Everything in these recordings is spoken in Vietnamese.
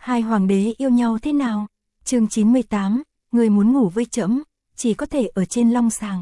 Hai hoàng đế yêu nhau thế nào? Chương 98, người muốn ngủ với trẫm, chỉ có thể ở trên long sàng.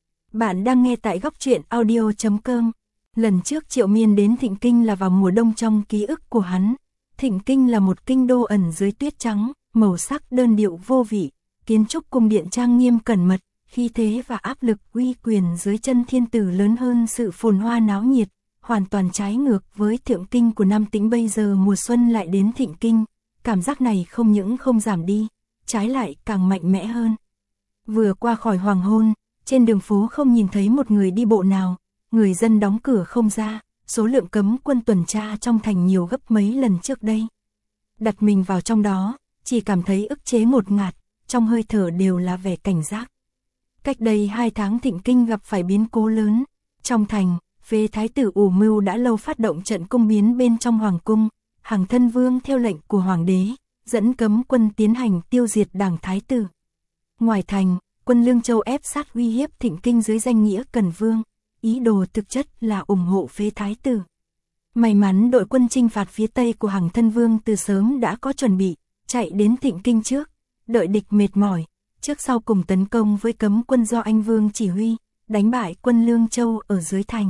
Bạn đang nghe tại góc truyện audio.com. Lần trước Triệu Miên đến Thịnh Kinh là vào mùa đông trong ký ức của hắn. Thịnh Kinh là một kinh đô ẩn dưới tuyết trắng, màu sắc đơn điệu vô vị, kiến trúc cung điện trang nghiêm cẩn mật, khí thế và áp lực uy quyền dưới chân thiên tử lớn hơn sự phồn hoa náo nhiệt, hoàn toàn trái ngược với Thượng Kinh của Nam Tĩnh. Bây giờ mùa xuân lại đến Thịnh Kinh, cảm giác này không những không giảm đi, trái lại càng mạnh mẽ hơn. Vừa qua khỏi hoàng hôn, trên đường phố không nhìn thấy một người đi bộ nào, người dân đóng cửa không ra, số lượng cấm quân tuần tra trong thành nhiều gấp mấy lần trước đây. Đặt mình vào trong đó, chỉ cảm thấy ức chế ngột ngạt, trong hơi thở đều là vẻ cảnh giác. Cách đây 2 tháng Thịnh Kinh gặp phải biến cố lớn. Trong thành, Phế Thái tử ủ mưu đã lâu phát động trận cung biến bên trong hoàng cung. Hằng Thân Vương theo lệnh của hoàng đế, dẫn cấm quân tiến hành tiêu diệt đảng Thái tử. Ngoài thành, quân Lương Châu ép sát uy hiếp Thịnh Kinh dưới danh nghĩa Cần Vương, ý đồ thực chất là ủng hộ Phế Thái tử. May mắn đội quân chinh phạt phía tây của Hằng Thân Vương từ sớm đã có chuẩn bị, chạy đến Thịnh Kinh trước, đợi địch mệt mỏi, trước sau cùng tấn công với cấm quân do anh Vương chỉ huy, đánh bại quân Lương Châu ở dưới thành.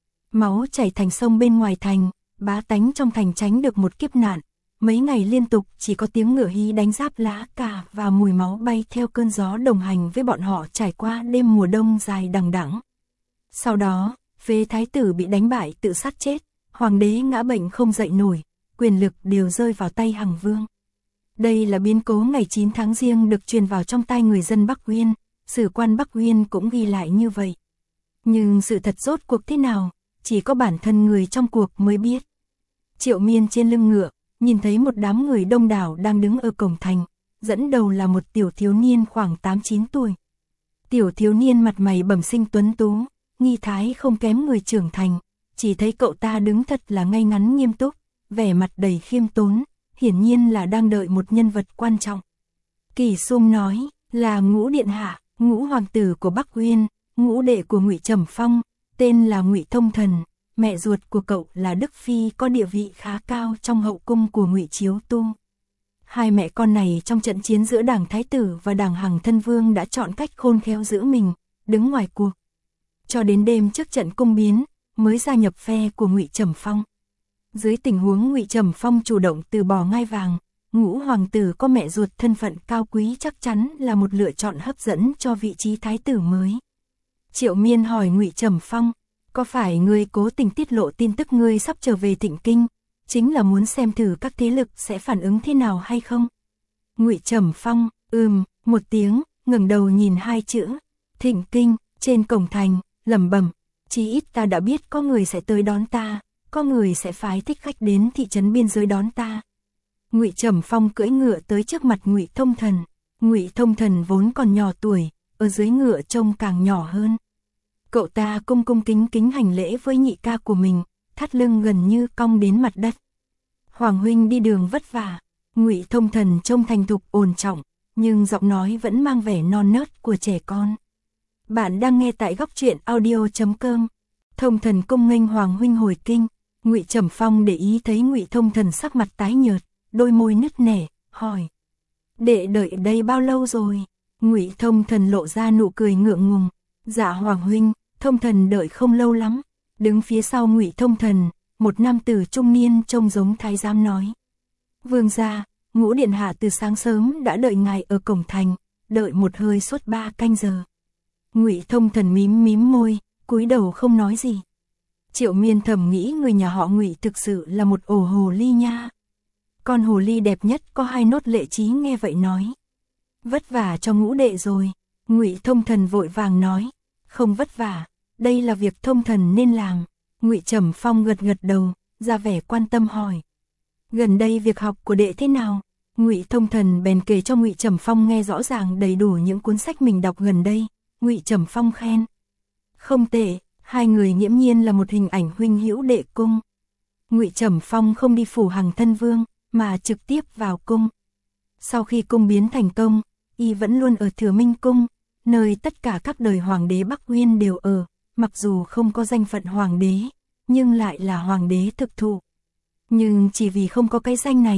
Máu chảy thành sông bên ngoài thành, bá tánh trong thành tránh được một kiếp nạn. Mấy ngày liên tục chỉ có tiếng ngựa hí đánh giáp lá cà và mùi máu bay theo cơn gió đồng hành với bọn họ trải qua đêm mùa đông dài đằng đẵng. Sau đó, Phế Thái tử bị đánh bại tự sát chết, hoàng đế ngã bệnh không dậy nổi, quyền lực đều rơi vào tay Hằng Vương. Đây là biến cố ngày 9 tháng Giêng được truyền vào trong tai người dân Bắc Uyên, sử quan Bắc Uyên cũng ghi lại như vậy. Nhưng sự thật rốt cuộc thế nào, chỉ có bản thân người trong cuộc mới biết. Triệu Miên trên lưng ngựa, nhìn thấy một đám người đông đảo đang đứng ở cổng thành, dẫn đầu là một tiểu thiếu niên khoảng 8-9 tuổi. Tiểu thiếu niên mặt mày bẩm sinh tuấn tú, nghi thái không kém người trưởng thành, chỉ thấy cậu ta đứng thật là ngay ngắn nghiêm túc, vẻ mặt đầy khiêm tốn, hiển nhiên là đang đợi một nhân vật quan trọng. Kỳ Sung nói, là Ngũ điện hạ, Ngũ hoàng tử của Bắc Uyên, ngũ đệ của Ngụy Trầm Phong, tên là Ngụy Thông Thần, mẹ ruột của cậu là Đức Phi có địa vị khá cao trong hậu cung của Ngụy Chiếu Tu. Hai mẹ con này trong trận chiến giữa đảng Thái tử và đảng Hằng Thân Vương đã chọn cách khôn khéo giữ mình, đứng ngoài cuộc. Cho đến đêm trước trận cung biến, mới gia nhập phe của Ngụy Trầm Phong. Dưới tình huống Ngụy Trầm Phong chủ động từ bỏ ngai vàng, Ngũ hoàng tử có mẹ ruột thân phận cao quý chắc chắn là một lựa chọn hấp dẫn cho vị trí thái tử mới. Triệu Miên hỏi Ngụy Trầm Phong, có phải ngươi cố tình tiết lộ tin tức ngươi sắp trở về Thịnh Kinh, chính là muốn xem thử các thế lực sẽ phản ứng thế nào hay không? Ngụy Trầm Phong, một tiếng, ngẩng đầu nhìn hai chữ, Thịnh Kinh, trên cổng thành, lẩm bẩm, chí ít ta đã biết có người sẽ tới đón ta, có người sẽ phái thích khách đến thị trấn biên giới đón ta. Ngụy Trầm Phong cưỡi ngựa tới trước mặt Ngụy Thông Thần. Ngụy Thông Thần vốn còn nhỏ tuổi, ở dưới ngựa trông càng nhỏ hơn. Cậu ta cung cung kính kính hành lễ với nhị ca của mình, thắt lưng gần như cong đến mặt đất. Hoàng huynh đi đường vất vả. Ngụy Thông Thần trông thành thục ổn trọng, nhưng giọng nói vẫn mang vẻ non nớt của trẻ con. Bạn đang nghe tại góc truyện audio.com. Thông Thần cung nghênh Hoàng huynh hồi kinh. Ngụy Trầm Phong để ý thấy Ngụy Thông Thần sắc mặt tái nhợt, đôi môi nứt nẻ, hỏi: đệ đợi ở đây bao lâu rồi? Ngụy Thông Thần lộ ra nụ cười ngượng ngùng. Dạ Hoàng huynh, Thông Thần đợi không lâu lắm. Đứng phía sau Ngụy Thông Thần, một nam tử trung niên trông giống thái giám nói: vương gia, Ngũ điện hạ từ sáng sớm đã đợi ngài ở cổng thành, đợi một hơi suốt 3 canh giờ. Ngụy Thông Thần mím môi, cúi đầu không nói gì. Triệu Miên thầm nghĩ người nhà họ Ngụy thực sự là một ổ hồ ly nha. Con hồ ly đẹp nhất có 2 nốt lệ trí nghe vậy nói: vất vả cho Ngũ đệ rồi. Ngụy Thông Thần vội vàng nói: không vất vả, đây là việc Thông Thần nên làm. Ngụy Trầm Phong gật đầu, ra vẻ quan tâm hỏi: gần đây việc học của đệ thế nào? Ngụy Thông Thần bèn kể cho Ngụy Trầm Phong nghe rõ ràng đầy đủ những cuốn sách mình đọc gần đây. Ngụy Trầm Phong khen: không tệ. Hai người nghiễm nhiên là một hình ảnh huynh hữu đệ cung. Ngụy Trầm Phong không đi phủ Hằng Thân Vương, mà trực tiếp vào cung. Sau khi cung biến thành công, y vẫn luôn ở Thừa Minh Cung, nơi tất cả các đời hoàng đế Bắc Uyên đều ở, mặc dù không có danh phận hoàng đế, nhưng lại là hoàng đế thực thụ. Nhưng chỉ vì không có cái danh này,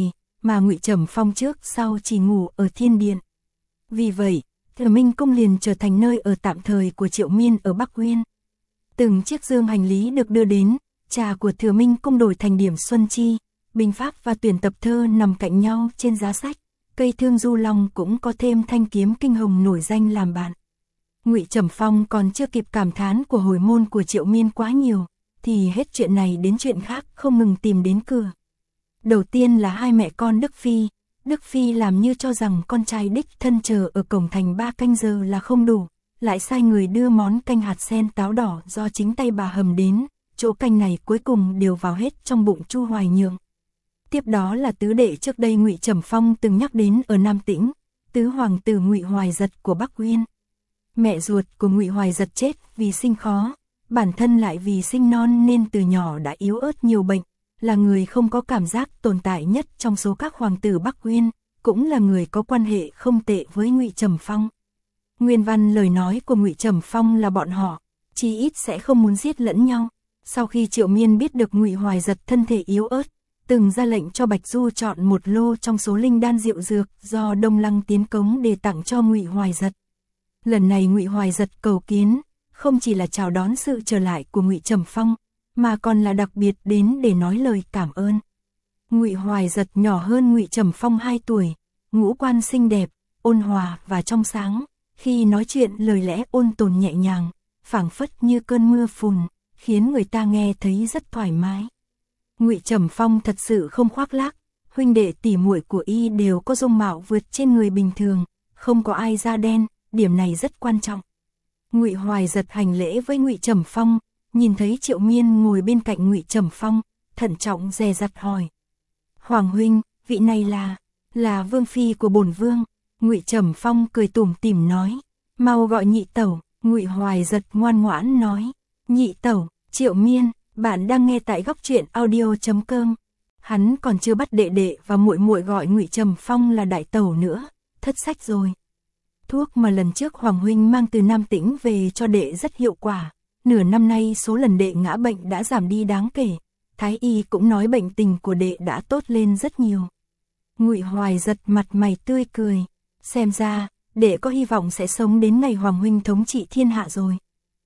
mà Ngụy Trầm Phong trước sau chỉ ngủ ở Thiên Điện. Vì vậy, Thừa Minh Cung liền trở thành nơi ở tạm thời của Triệu Miên ở Bắc Uyên. Từng chiếc dương hành lý được đưa đến, trà của Thừa Minh Cung đổi thành điểm xuân chi, binh pháp và tuyển tập thơ nằm cạnh nhau trên giá sách, cây thương du long cũng có thêm thanh kiếm kinh hồng nổi danh làm bạn. Ngụy Trầm Phong còn chưa kịp cảm thán của hồi môn của Triệu Miên quá nhiều, thì hết chuyện này đến chuyện khác không ngừng tìm đến cửa. Đầu tiên là hai mẹ con Đức Phi làm như cho rằng con trai đích thân chờ ở cổng thành 3 canh giờ là không đủ, lại sai người đưa món canh hạt sen táo đỏ do chính tay bà hầm đến, chỗ canh này cuối cùng đều vào hết trong bụng Chu Hoài Nhượng. Tiếp đó là tứ đệ trước đây Ngụy Trầm Phong từng nhắc đến ở Nam Tĩnh, tứ hoàng tử Ngụy Hoài Giật của Bắc Uyên. Mẹ ruột của Ngụy Hoài Giật chết vì sinh khó, bản thân lại vì sinh non nên từ nhỏ đã yếu ớt nhiều bệnh, là người không có cảm giác tồn tại nhất trong số các hoàng tử Bắc Uyên, cũng là người có quan hệ không tệ với Ngụy Trầm Phong. Nguyên văn lời nói của Ngụy Trầm Phong là bọn họ, chí ít sẽ không muốn giết lẫn nhau. Sau khi Triệu Miên biết được Ngụy Hoài Giật thân thể yếu ớt, từng ra lệnh cho Bạch Du chọn một lô trong số linh đan diệu dược do Đông Lăng tiến cống để tặng cho Ngụy Hoài Giật. Lần này Ngụy Hoài Giật cầu kiến, không chỉ là chào đón sự trở lại của Ngụy Trầm Phong, mà còn là đặc biệt đến để nói lời cảm ơn. Ngụy Hoài Giật nhỏ hơn Ngụy Trầm Phong 2 tuổi, ngũ quan xinh đẹp, ôn hòa và trong sáng, khi nói chuyện lời lẽ ôn tồn nhẹ nhàng, phảng phất như cơn mưa phùn, khiến người ta nghe thấy rất thoải mái. Ngụy Trầm Phong thật sự không khoác lác, huynh đệ tỷ muội của y đều có dung mạo vượt trên người bình thường, không có ai da đen, điểm này rất quan trọng. Ngụy Hoài Giật hành lễ với Ngụy Trầm Phong, nhìn thấy Triệu Miên ngồi bên cạnh Ngụy Trầm Phong, thận trọng dè dặt hỏi: "Hoàng huynh, vị này là vương phi của bổn vương." Ngụy Trầm Phong cười tủm tỉm nói: "Mau gọi nhị tẩu." Ngụy Hoài Giật ngoan ngoãn nói: "Nhị tẩu, Triệu Miên, bạn đang nghe tại góc truyện audio.com." Hắn còn chưa bắt đệ đệ và muội muội gọi Ngụy Trầm Phong là đại tẩu nữa, thất sách rồi. Thuốc mà lần trước Hoàng huynh mang từ Nam Tĩnh về cho đệ rất hiệu quả, nửa năm nay số lần đệ ngã bệnh đã giảm đi đáng kể, thái y cũng nói bệnh tình của đệ đã tốt lên rất nhiều. Ngụy Hoài Giật mặt mày tươi cười, xem ra đệ có hy vọng sẽ sống đến ngày Hoàng huynh thống trị thiên hạ rồi.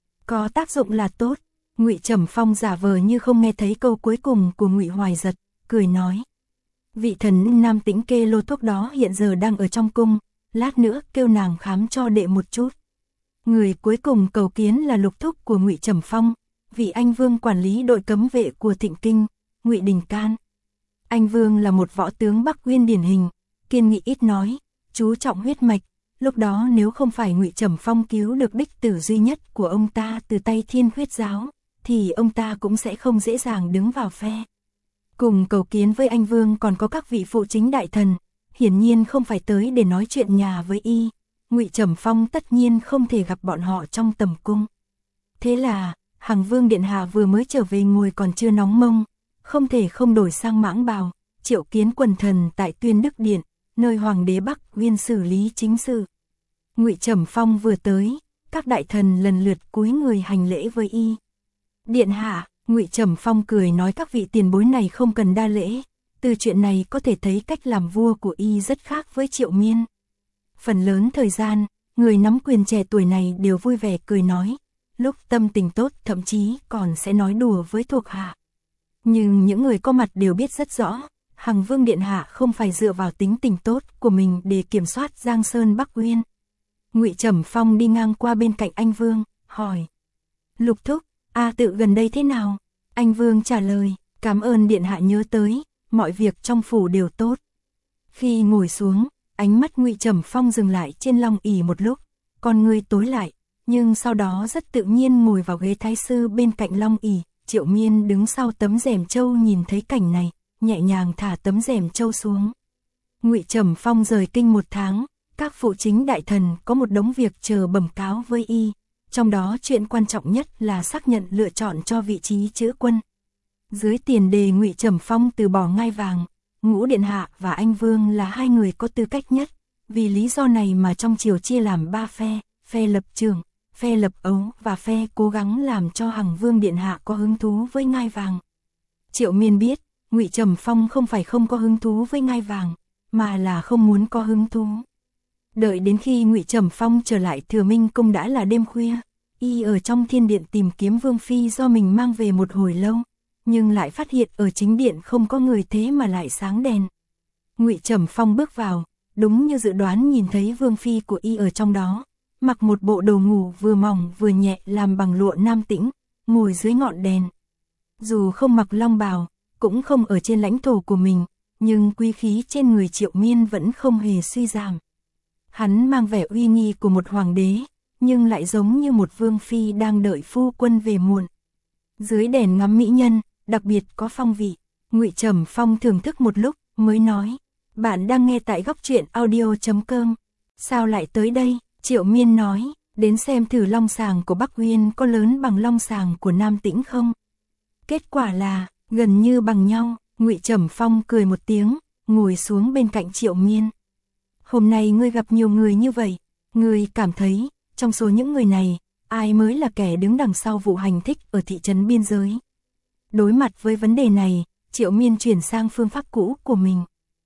Có tác dụng là tốt. Ngụy Trầm Phong giả vờ như không nghe thấy câu cuối cùng của Ngụy Hoài Giật, cười nói: "Vị thần Nam Tĩnh kê lô thuốc đó hiện giờ đang ở trong cung, lát nữa kêu nàng khám cho đệ một chút." Người cuối cùng cầu kiến là lục thúc của Ngụy Trầm Phong, vị anh vương quản lý đội cấm vệ của Thịnh Kinh, Ngụy Đình Can. Anh vương là một võ tướng Bắc Uyên điển hình, kiên nghị ít nói, chú trọng huyết mạch. Lúc đó nếu không phải Ngụy Trầm Phong cứu được đích tử duy nhất của ông ta từ tay Thiên Khuyết giáo, thì ông ta cũng sẽ không dễ dàng đứng vào phe. Cùng cầu kiến với anh vương còn có các vị phụ chính đại thần, hiển nhiên không phải tới để nói chuyện nhà với y. Ngụy Trầm Phong tất nhiên không thể gặp bọn họ trong tầm cung. Thế là, Hằng Vương điện hạ vừa mới trở về ngồi còn chưa nóng mông, không thể không đổi sang mãng bào, triệu kiến quần thần tại Tuyên Đức Điện, nơi hoàng đế Bắc Uyên xử lý chính sự. Ngụy Trầm Phong vừa tới, các đại thần lần lượt cúi người hành lễ với y. "Điện hạ." Ngụy Trầm Phong cười nói, "Các vị tiền bối này không cần đa lễ." Từ chuyện này có thể thấy cách làm vua của y rất khác với Triệu Miên. Phần lớn thời gian, người nắm quyền trẻ tuổi này đều vui vẻ cười nói, lúc tâm tình tốt thậm chí còn sẽ nói đùa với thuộc hạ. Nhưng những người có mặt đều biết rất rõ, Hằng Vương điện hạ không phải dựa vào tính tình tốt của mình để kiểm soát Giang Sơn Bắc Uyên. Ngụy Trầm Phong đi ngang qua bên cạnh anh Vương, hỏi: "Lục thúc, A Tự gần đây thế nào?" Anh Vương trả lời: "Cảm ơn điện hạ nhớ tới, mọi việc trong phủ đều tốt." Khi ngồi xuống, ánh mắt Ngụy Trầm Phong dừng lại trên long ỷ một lúc, con ngươi tối lại, nhưng sau đó rất tự nhiên ngồi vào ghế thái sư bên cạnh long ỷ. Triệu Miên đứng sau tấm rèm châu nhìn thấy cảnh này, nhẹ nhàng thả tấm rèm châu xuống. Ngụy Trầm Phong rời kinh 1 tháng, các phụ chính đại thần có một đống việc chờ bẩm cáo với y, trong đó chuyện quan trọng nhất là xác nhận lựa chọn cho vị trí chữ quân. Dưới tiền đề Ngụy Trầm Phong từ bỏ ngai vàng, Ngũ điện hạ và anh Vương là hai người có tư cách nhất, vì lý do này mà trong triều chia làm 3 phe, phe lập trường, phe lập ấu và phe cố gắng làm cho Hằng Vương điện hạ có hứng thú với ngai vàng. Triệu Miên biết, Ngụy Trầm Phong không phải không có hứng thú với ngai vàng, mà là không muốn có hứng thú. Đợi đến khi Ngụy Trầm Phong trở lại Thừa Minh Cung đã là đêm khuya, y ở trong thiên điện tìm kiếm Vương Phi do mình mang về một hồi lâu, nhưng lại phát hiện ở chính điện không có người thế mà lại sáng đèn. Ngụy Trầm Phong bước vào, đúng như dự đoán nhìn thấy Vương Phi của y ở trong đó, mặc một bộ đồ ngủ vừa mỏng vừa nhẹ làm bằng lụa nam tĩnh, ngồi dưới ngọn đèn. Dù không mặc long bào, cũng không ở trên lãnh thổ của mình, nhưng quý khí trên người Triệu Miên vẫn không hề suy giảm. Hắn mang vẻ uy nghi của một hoàng đế, nhưng lại giống như một vương phi đang đợi phu quân về muộn. Dưới đèn ngắm mỹ nhân, đặc biệt có phong vị. Ngụy Trầm Phong thưởng thức một lúc, mới nói, bạn đang nghe tại Góc Truyện Audio.com. Sao lại tới đây? Triệu Miên nói, đến xem thử long sàng của Bắc Uyên có lớn bằng long sàng của Nam Tĩnh không? Kết quả là, gần như bằng nhau. Ngụy Trầm Phong cười một tiếng, ngồi xuống bên cạnh Triệu Miên. Hôm nay ngươi gặp nhiều người như vậy, ngươi cảm thấy, trong số những người này, ai mới là kẻ đứng đằng sau vụ hành thích ở thị trấn biên giới? Đối mặt với vấn đề này, Triệu Miên chuyển sang phương pháp cũ của mình.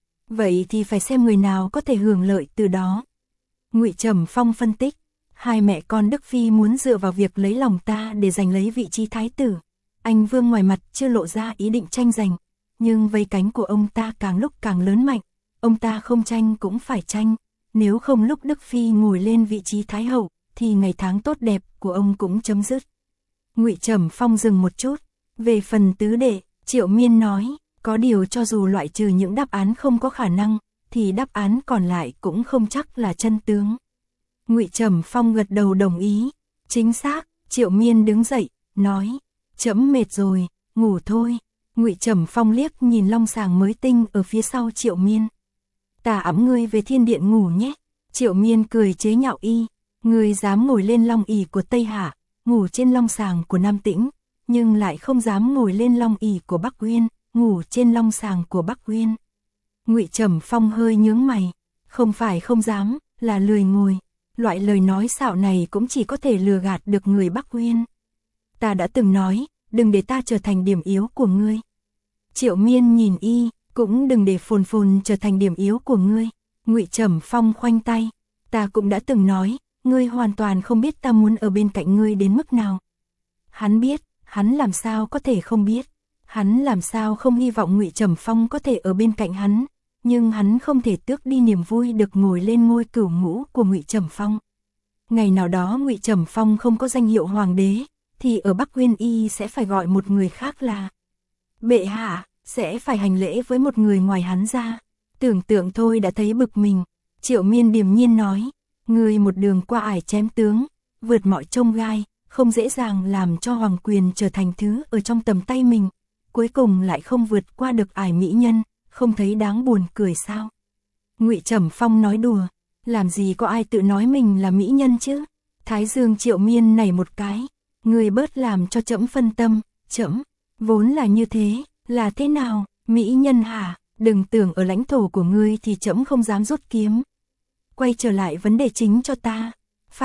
Vậy thì phải xem người nào có thể hưởng lợi từ đó. Ngụy Trầm Phong phân tích, hai mẹ con Đức Phi muốn dựa vào việc lấy lòng ta để giành lấy vị trí thái tử. Anh Vương ngoài mặt chưa lộ ra ý định tranh giành, nhưng vây cánh của ông ta càng lúc càng lớn mạnh, ông ta không tranh cũng phải tranh, nếu không lúc Đức Phi ngồi lên vị trí thái hậu, thì ngày tháng tốt đẹp của ông cũng chấm dứt. Ngụy Trầm Phong dừng một chút, về phần tứ đệ, Triệu Miên nói, có điều cho dù loại trừ những đáp án không có khả năng, thì đáp án còn lại cũng không chắc là chân tướng. Ngụy Trầm Phong gật đầu đồng ý, chính xác. Triệu Miên đứng dậy, nói, trẫm mệt rồi, ngủ thôi. Ngụy Trầm Phong liếc nhìn long sàng mới tinh ở phía sau Triệu Miên. Ta ẵm ngươi về thiên điện ngủ nhé. Triệu Miên cười chế nhạo y, ngươi dám ngồi lên long ỷ của Tây Hạ, ngủ trên long sàng của Nam Tĩnh, nhưng lại không dám ngồi lên long ỷ của Bắc Uyên, ngủ trên long sàng của Bắc Uyên. Ngụy Trầm Phong hơi nhướng mày, không phải không dám, là lười ngồi. Loại lời nói xạo này cũng chỉ có thể lừa gạt được người Bắc Uyên. Ta đã từng nói, đừng để ta trở thành điểm yếu của ngươi. Triệu Miên nhìn y, cũng đừng để Phồn Phồn trở thành điểm yếu của ngươi. Ngụy Trầm Phong khoanh tay, ta cũng đã từng nói, ngươi hoàn toàn không biết ta muốn ở bên cạnh ngươi đến mức nào. Hắn biết, hắn làm sao có thể không biết. Hắn làm sao không hy vọng Ngụy Trầm Phong có thể ở bên cạnh hắn, nhưng hắn không thể tước đi niềm vui được ngồi lên ngôi cửu ngũ của Ngụy Trầm Phong. Ngày nào đó Ngụy Trầm Phong không có danh hiệu hoàng đế, thì ở Bắc Uyên y sẽ phải gọi một người khác là bệ hạ, sẽ phải hành lễ với một người ngoài hắn ra. Tưởng tượng thôi đã thấy bực mình. Triệu Miên điềm nhiên nói, người một đường qua ải chém tướng, vượt mọi chông gai, không dễ dàng làm cho hoàng quyền trở thành thứ ở trong tầm tay mình, cuối cùng lại không vượt qua được ải mỹ nhân, không thấy đáng buồn cười sao? Ngụy Trầm Phong nói đùa, làm gì có ai tự nói mình là mỹ nhân chứ? Thái dương Triệu Miên nảy một cái, người bớt làm cho trẫm phân tâm, trẫm vốn là như thế, là thế nào? Mỹ nhân hả? Đừng tưởng ở lãnh thổ của ngươi thì trẫm không dám rút kiếm. Quay trở lại vấn đề chính cho ta.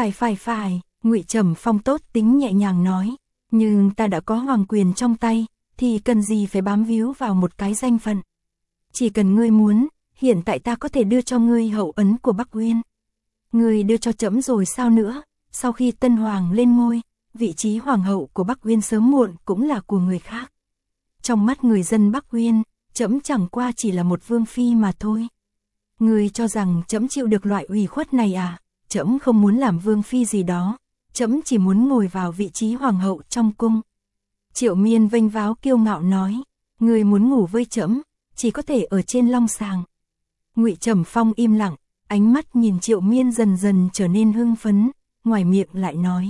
Phải, Ngụy Trầm Phong tốt tính nhẹ nhàng nói, nhưng ta đã có hoàng quyền trong tay, thì cần gì phải bám víu vào một cái danh phận. Chỉ cần ngươi muốn, hiện tại ta có thể đưa cho ngươi hậu ấn của Bắc Uyên. Ngươi đưa cho trẫm rồi sao nữa? Sau khi Tân Hoàng lên ngôi, vị trí hoàng hậu của Bắc Uyên sớm muộn cũng là của người khác. Trong mắt người dân Bắc Uyên, trẫm chẳng qua chỉ là một vương phi mà thôi. Ngươi cho rằng trẫm chịu được loại ủy khuất này à? Trẫm không muốn làm vương phi gì đó, trẫm chỉ muốn ngồi vào vị trí hoàng hậu trong cung. Triệu Miên vênh váo kiêu ngạo nói, ngươi muốn ngủ với trẫm, chỉ có thể ở trên long sàng. Ngụy Trầm Phong im lặng, ánh mắt nhìn Triệu Miên dần dần trở nên hưng phấn, ngoài miệng lại nói,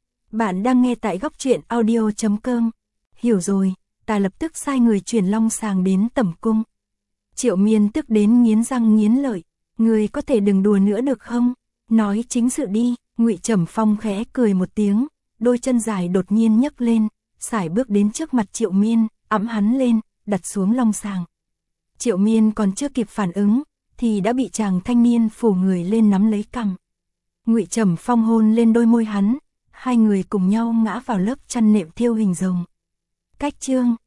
bạn đang nghe tại Góc Truyện Audio.com. Hiểu rồi, ta lập tức sai người chuyển long sàng đến tẩm cung. Triệu Miên tức đến nghiến răng nghiến lợi, ngươi có thể đừng đùa nữa được không? Nói chính sự đi. Ngụy Trầm Phong khẽ cười một tiếng, đôi chân dài đột nhiên nhấc lên, sải bước đến trước mặt Triệu Miên, ẵm hắn lên, đặt xuống long sàng. Triệu Miên còn chưa kịp phản ứng, thì đã bị chàng thanh niên phủ người lên nắm lấy cằm. Ngụy Trầm Phong hôn lên đôi môi hắn, hai người cùng nhau ngã vào lớp chăn nệm thêu hình rồng. Cách chương